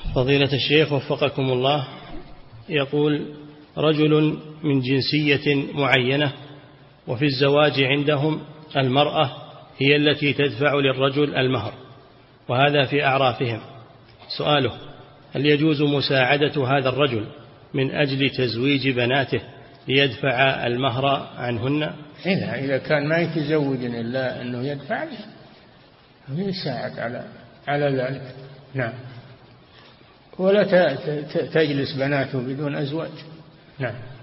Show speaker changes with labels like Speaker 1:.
Speaker 1: فضيلة الشيخ وفقكم الله، يقول رجل من جنسية معينة وفي الزواج عندهم المرأة هي التي تدفع للرجل المهر، وهذا في أعرافهم. سؤاله: هل يجوز مساعدة هذا الرجل من أجل تزويج بناته ليدفع المهر عنهن؟
Speaker 2: إذا كان ما يتزوج إلا أنه يدفع يساعد على ذلك. نعم. ولا تجلس بناته بدون أزواج. نعم.